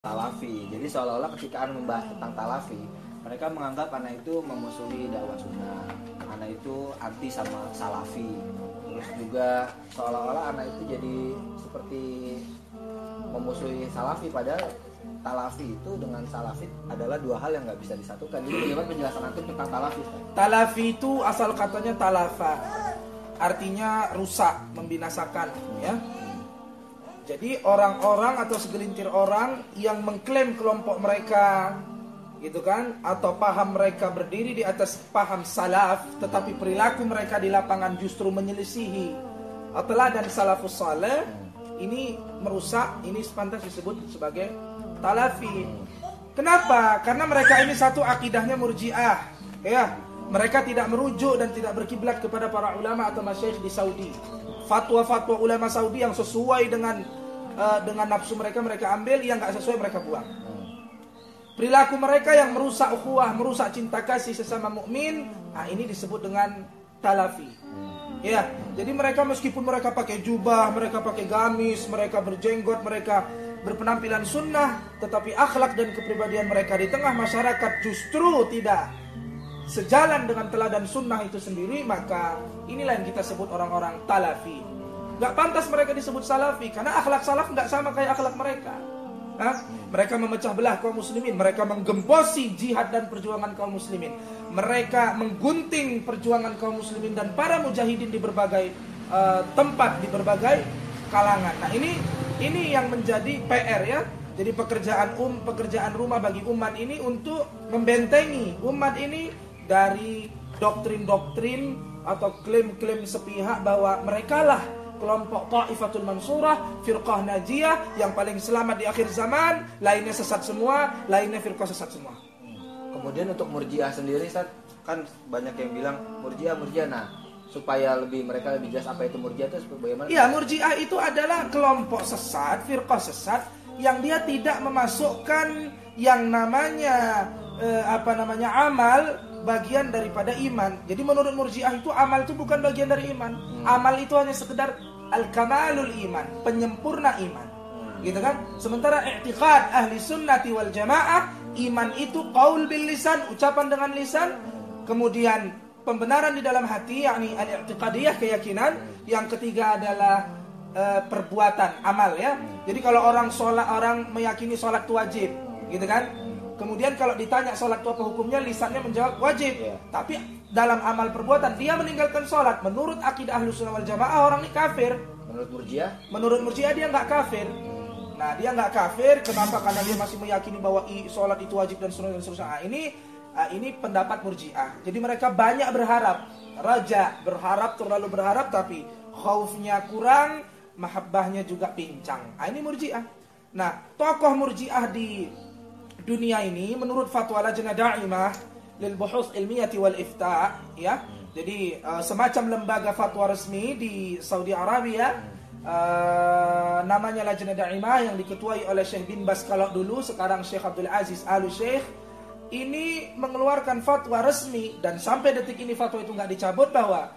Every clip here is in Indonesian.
Talafi. Jadi seolah-olah ketika Ana membahas tentang Talafi, mereka menganggap Ana itu memusuhi dakwah sunnah, Ana itu anti sama Salafi. Terus juga seolah-olah Ana itu jadi seperti memusuhi Salafi, padahal Talafi itu dengan Salafi adalah dua hal yang nggak bisa disatukan. Jadi bagaimana penjelasan Antum tentang Talafi? Talafi itu asal katanya talafa, artinya rusak, membinasakan, ya. Jadi orang-orang atau segelintir orang yang mengklaim kelompok mereka, gitu kan, atau paham mereka berdiri di atas paham salaf, tetapi perilaku mereka di lapangan justru menyelisihi teladan salafus saleh, ini merusak, ini sepantas disebut sebagai talafi. Kenapa? Karena mereka ini satu akidahnya murji'ah, ya. Mereka tidak merujuk dan tidak berkiblat kepada para ulama atau masyayikh di Saudi. Fatwa-fatwa ulama Saudi yang sesuai dengan nafsu mereka ambil, yang nggak sesuai mereka buang. Perilaku mereka yang merusak ukhuwah, merusak cinta kasih sesama mukmin, ini disebut dengan talafi. Ya, jadi mereka meskipun mereka pakai jubah, mereka pakai gamis, mereka berjenggot, mereka berpenampilan sunnah, tetapi akhlak dan kepribadian mereka di tengah masyarakat justru tidak sejalan dengan teladan sunnah itu sendiri, maka inilah yang kita sebut orang-orang talafi. Gak pantas mereka disebut salafi, karena akhlak salaf gak sama kayak akhlak mereka. Mereka memecah belah kaum muslimin, mereka menggembosi jihad dan perjuangan kaum muslimin, mereka menggunting perjuangan kaum muslimin dan para mujahidin di berbagai tempat, di berbagai kalangan. Nah ini yang menjadi PR, ya. Jadi pekerjaan rumah bagi umat ini untuk membentengi umat ini dari doktrin-doktrin atau klaim-klaim sepihak bahwa merekalah kelompok Ta'ifatul Mansurah, firqah najiyah yang paling selamat di akhir zaman, lainnya sesat semua, lainnya firqah sesat semua. Kemudian untuk murji'ah sendiri, Ustaz, kan banyak yang bilang murji'ah. Nah, supaya mereka lebih jelas apa itu murji'ah itu bagaimana? Iya, murji'ah itu adalah kelompok sesat, firqah sesat yang dia tidak memasukkan yang namanya amal bagian daripada iman. Jadi menurut murji'ah itu amal itu bukan bagian dari iman. Amal itu hanya sekedar al-kamalul iman, penyempurna iman. Gitu kan? Sementara i'tiqad ahli sunnati wal jamaah, iman itu qaul bil lisan, ucapan dengan lisan, kemudian pembenaran di dalam hati, yakni al-i'tiqadiyah, keyakinan. Yang ketiga adalah perbuatan, amal, ya. Jadi kalau orang meyakini sholat itu wajib, gitu kan? Kemudian kalau ditanya sholat itu apa hukumnya, lisannya menjawab wajib. Tapi dalam amal perbuatan dia meninggalkan sholat. Menurut akidah Ahlus Sunnah wal Jamaah, orang ini kafir. Menurut murji'ah dia nggak kafir. Nah, dia nggak kafir. Kenapa? Karena dia masih meyakini bahwa sholat itu wajib dan seterusnya. Ini pendapat murji'ah. Jadi mereka banyak berharap, terlalu berharap, tapi khaufnya kurang, mahabbahnya juga pincang. Ini murji'ah. Nah, tokoh murji'ah di dunia ini menurut fatwa Lajnah Da'imah lil Buhuth Ilmiyati wal Ifta', ya. Jadi semacam lembaga fatwa resmi di Saudi Arabia, namanya Lajnah Da'imah, yang diketuai oleh Syekh bin Baz kalau dulu, sekarang Syekh Abdul Aziz Al-Syekh, ini mengeluarkan fatwa resmi, dan sampai detik ini fatwa itu nggak dicabut, bahwa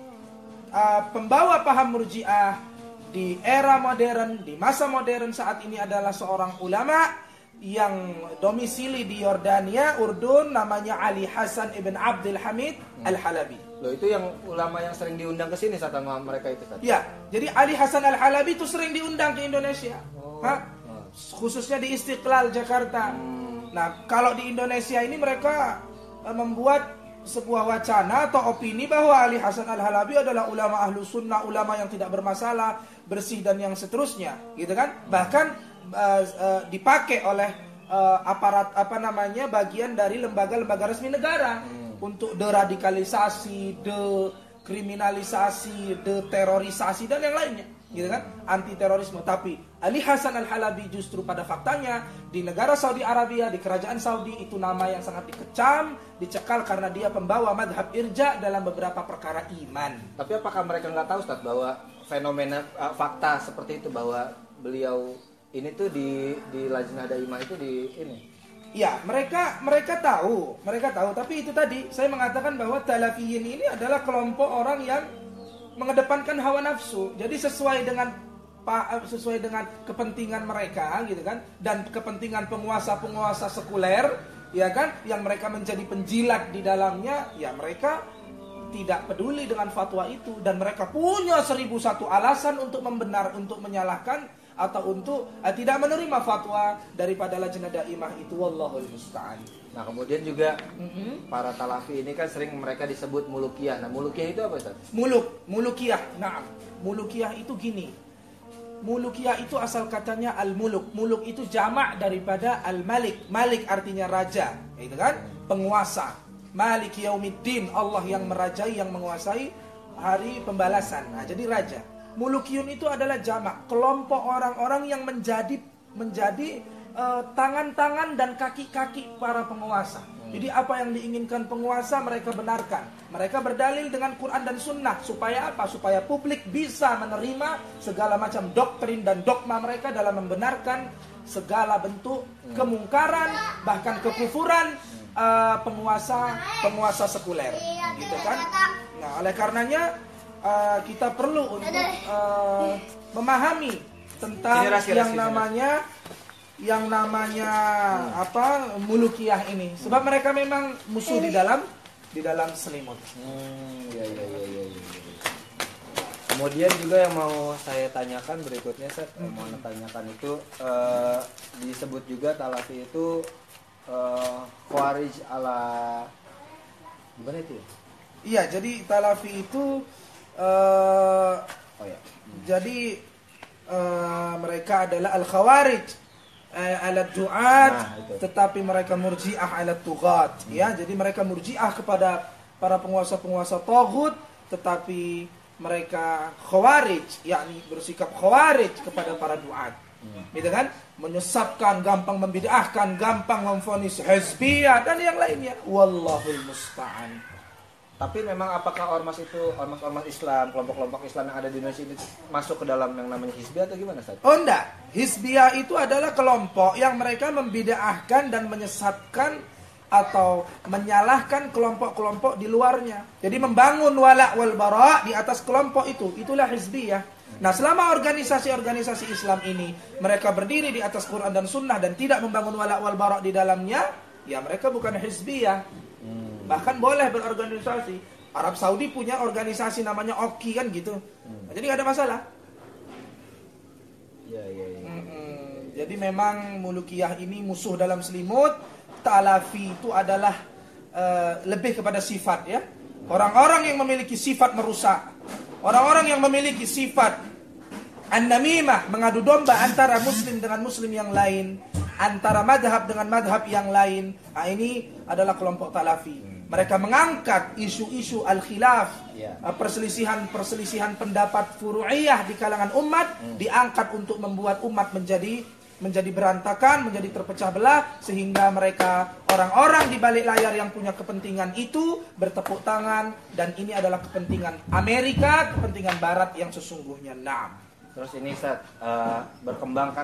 pembawa paham murji'ah di era modern, di masa modern saat ini adalah seorang ulama yang domisili di Yordania, Urdun, namanya Ali Hasan ibn Abdul Hamid Al-Halabi. Loh, itu yang ulama yang sering diundang ke sini sama mereka itu, Ustaz? Ya, jadi Ali Hasan Al-Halabi itu sering diundang ke Indonesia. Khususnya di Istiqlal, Jakarta. Nah, kalau di Indonesia ini mereka membuat sebuah wacana atau opini bahwa Ali Hasan Al-Halabi adalah ulama ahlu sunnah, ulama yang tidak bermasalah, bersih dan yang seterusnya, gitu kan? Bahkan dipakai oleh aparat bagian dari lembaga-lembaga resmi negara untuk deradikalisasi, dekriminalisasi, deterorisasi dan yang lainnya, gitu kan? Anti terorisme. Tapi Ali Hasan Al-Halabi justru pada faktanya di negara Saudi Arabia, di kerajaan Saudi, itu nama yang sangat dikecam, dicekal karena dia pembawa madhab irja dalam beberapa perkara iman. Tapi apakah mereka nggak tahu, Ustaz, bahwa fenomena fakta seperti itu, bahwa beliau ini tuh di Lajnah Daimah itu Ya, mereka tahu, tapi itu tadi saya mengatakan bahwa talafiyin ini adalah kelompok orang yang mengedepankan hawa nafsu. Jadi sesuai dengan sesuai dengan kepentingan mereka gitu kan, dan kepentingan penguasa-penguasa sekuler ya kan, yang mereka menjadi penjilat di dalamnya, ya mereka tidak peduli dengan fatwa itu, dan mereka punya 1001 alasan untuk menyalahkan atau untuk tidak menerima fatwa daripada lajnah daimah itu. Wallahul musta'an. Nah kemudian juga para talafi ini kan sering mereka disebut mulukiyah. Nah mulukiyah itu apa Ustaz? Mulukiyah. Nah, mulukiyah itu gini. Mulukiyah itu asal katanya al-muluk. Muluk itu jamak daripada al-malik. Malik artinya raja, gitu kan? Penguasa. Malik yaumiddin, Allah yang merajai, yang menguasai hari pembalasan. Nah, jadi raja. Mulukiyun itu adalah jamak, kelompok orang-orang yang menjadi tangan-tangan dan kaki-kaki para penguasa. Jadi apa yang diinginkan penguasa mereka benarkan. Mereka berdalil dengan Quran dan Sunnah. Supaya apa? Supaya publik bisa menerima segala macam doktrin dan dogma mereka dalam membenarkan segala bentuk kemungkaran, bahkan kekufuran penguasa sekuler, gitu kan? Nah, oleh karananya kita perlu untuk memahami tentang yang namanya apa mulukiyah ini, sebab mereka memang musuh di dalam selimut. Ya. Kemudian juga yang mau saya tanyakan berikutnya, mau tanyakan itu disebut juga talafi itu khawarij ala gimana itu? Iya, jadi talafi itu jadi mereka adalah al-khawarij ala du'at, tetapi mereka murji'ah ala tughat, ya. Jadi mereka murji'ah kepada para penguasa-penguasa taghut, tetapi mereka khawarij, yakni bersikap khawarij kepada para du'at. Gitu kan? Menyesatkan, gampang membid'ahkan, gampang memvonis hizbiyah dan yang lainnya. Wallahul musta'an. Tapi memang apakah ormas Islam, kelompok-kelompok Islam yang ada di Indonesia ini masuk ke dalam yang namanya hizbiyah atau gimana Ustaz? Oh enggak, hizbiyah itu adalah kelompok yang mereka membid'ahkan dan menyesatkan atau menyalahkan kelompok-kelompok di luarnya. Jadi membangun wala' wal bara' di atas kelompok itu. Itulah hizbiyah. Nah, selama organisasi-organisasi Islam ini mereka berdiri di atas Quran dan Sunnah dan tidak membangun wala' wal bara' di dalamnya, ya mereka bukan hizbiyah. Bahkan boleh berorganisasi. Arab Saudi punya organisasi namanya OKI kan gitu. Jadi nggak ada masalah. Ya. Jadi memang mulukiyah ini musuh dalam selimut. Talafi itu adalah lebih kepada sifat, ya. Orang-orang yang memiliki sifat merusak, orang-orang yang memiliki sifat an-namimah, mengadu domba antara muslim dengan muslim yang lain, antara madhab dengan madhab yang lain. Nah, ini adalah kelompok talafi. Mereka mengangkat isu-isu al-khilaf, perselisihan pendapat furu'iyah di kalangan umat, diangkat untuk membuat umat menjadi berantakan, menjadi terpecah belah, sehingga mereka orang-orang di balik layar yang punya kepentingan itu bertepuk tangan, dan ini adalah kepentingan Amerika, kepentingan Barat yang sesungguhnya. Terus ini berkembang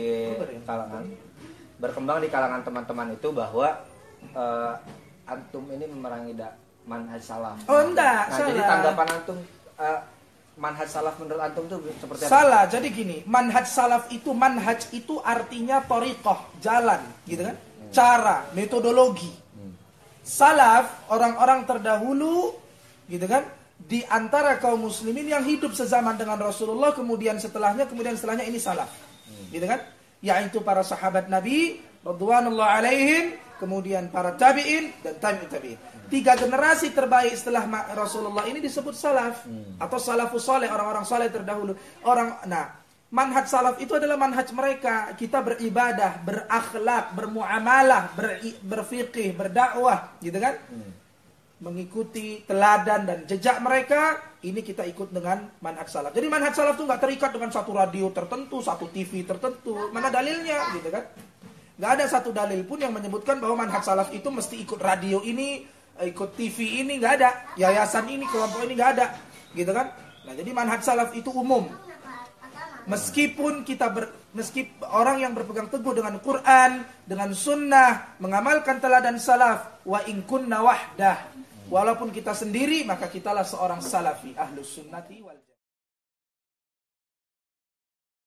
di kalangan teman-teman itu bahwa antum ini memerangi manhaj salaf. Oh enggak, nah, salah. Jadi tanggapan antum manhaj salaf menurut antum tuh seperti apa? Salah. Jadi gini, manhaj itu artinya thariqah, jalan, gitu kan? Cara, metodologi. Salaf, orang-orang terdahulu, gitu kan? Di antara kaum muslimin yang hidup sezaman dengan Rasulullah, kemudian setelahnya ini salaf. Gitu kan? Yaitu para sahabat Nabi radhiyallahu alaihim, kemudian para tabi'in dan tabi'in. 3 generasi terbaik setelah Rasulullah ini disebut salaf atau salafus saleh, orang-orang saleh terdahulu. Manhaj salaf itu adalah manhaj mereka. Kita beribadah, berakhlak, bermuamalah, berfikih, berdakwah, gitu kan? Mengikuti teladan dan jejak mereka, ini kita ikut dengan manhaj salaf. Jadi manhaj salaf itu nggak terikat dengan satu radio tertentu, satu TV tertentu. Mana dalilnya, gitu kan? Nggak ada satu dalil pun yang menyebutkan bahwa manhaj salaf itu mesti ikut radio ini, ikut TV ini, nggak ada. Yayasan ini, kelompok ini nggak ada, gitu kan? Nah, jadi manhaj salaf itu umum. Meskipun orang yang berpegang teguh dengan Quran, dengan Sunnah, mengamalkan teladan salaf, wa in kunna wahdah, walaupun kita sendiri, maka kitalah seorang salafi, ahlus sunnati wal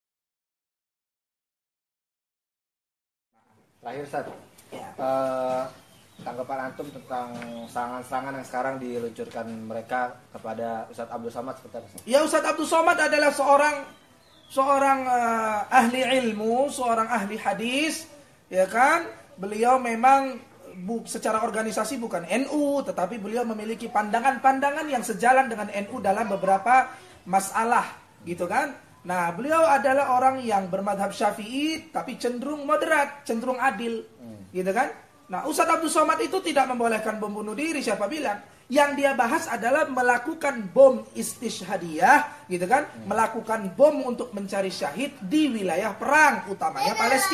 Terakhir Ustaz, Ya. tanggapan antum tentang serangan-serangan yang sekarang diluncurkan mereka kepada Ustadz Abdul Somad seperti apa? Ya, Ustadz Abdul Somad adalah seorang ahli ilmu, seorang ahli hadis, ya kan? Beliau memang secara organisasi bukan NU, tetapi beliau memiliki pandangan-pandangan yang sejalan dengan NU dalam beberapa masalah, gitu kan? Nah, beliau adalah orang yang bermadhab Syafi'i tapi cenderung moderat, cenderung adil, gitu kan? Nah, Ustadz Abdul Somad itu tidak membolehkan bom bunuh diri, siapa bilang? Yang dia bahas adalah melakukan bom istishhadiyah, gitu kan? Melakukan bom untuk mencari syahid di wilayah perang, utamanya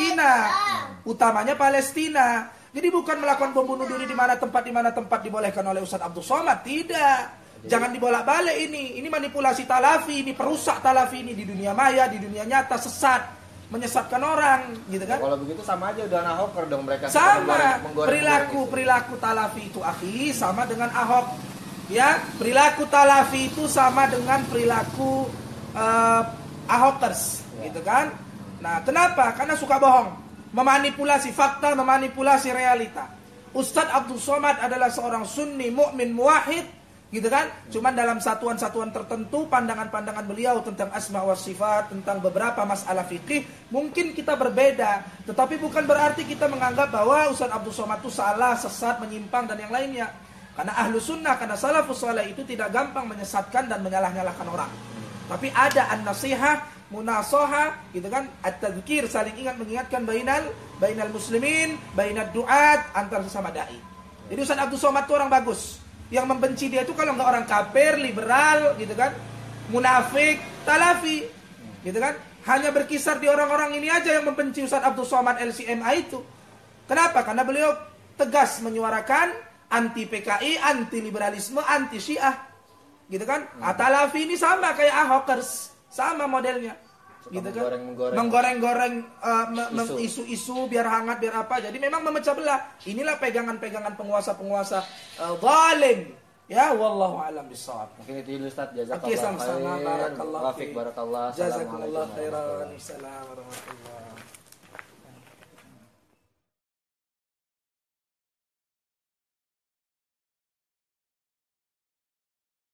Palestina. Jadi bukan melakukan bom bunuh diri di mana tempat dibolehkan oleh Ustadz Abdul Somad, tidak. Jangan dibolak-balik ini. Ini manipulasi talafi, ini perusak talafi ini di dunia maya, di dunia nyata, sesat, menyesatkan orang, gitu kan? Kalau begitu sama aja udah Ahoker dong mereka. Sama perilaku talafi itu akhi sama dengan Ahok. Ya, perilaku talafi itu sama dengan perilaku Ahokers, gitu kan? Nah, kenapa? Karena suka bohong, memanipulasi fakta, memanipulasi realita. Ustadz Abdul Somad adalah seorang sunni mukmin muwahhid, gitu kan? Cuman dalam satuan-satuan tertentu pandangan-pandangan beliau tentang asma wa sifat, tentang beberapa masalah fikih mungkin kita berbeda, tetapi bukan berarti kita menganggap bahwa Ustaz Abdul Somad itu salah, sesat, menyimpang dan yang lainnya. Karena ahlu sunnah, karena salafus saleh itu tidak gampang menyesatkan dan menyalah-nyalahkan orang. Tapi ada an-nasihah, munasoha, gitu kan? At-tadzkir, saling ingat mengingatkan bainal muslimin, bainad duat, antar sesama dai. Jadi Ustaz Abdul Somad itu orang bagus. Yang membenci dia itu kalau nggak orang kafir, liberal, gitu kan, munafik, talafi, gitu kan. Hanya berkisar di orang-orang ini aja yang membenci Ustaz Abdul Somad LCMA itu. Kenapa? Karena beliau tegas menyuarakan anti PKI, anti liberalisme, anti Syiah, gitu kan. Talafi ini sama kayak Ahokers, sama modelnya. Suka gitu kan, menggoreng-goreng isu-isu biar hangat biar apa, jadi memang memecah belah. Inilah pegangan-pegangan penguasa-penguasa zalim, ya, wallahu a'lam bishawab. Mungkin itu dulu Ustaz, jazakallahu khairan, barakallahu barakallah. jazakumullah khairan. Assalamualaikum warahmatullahi wabarakatuh.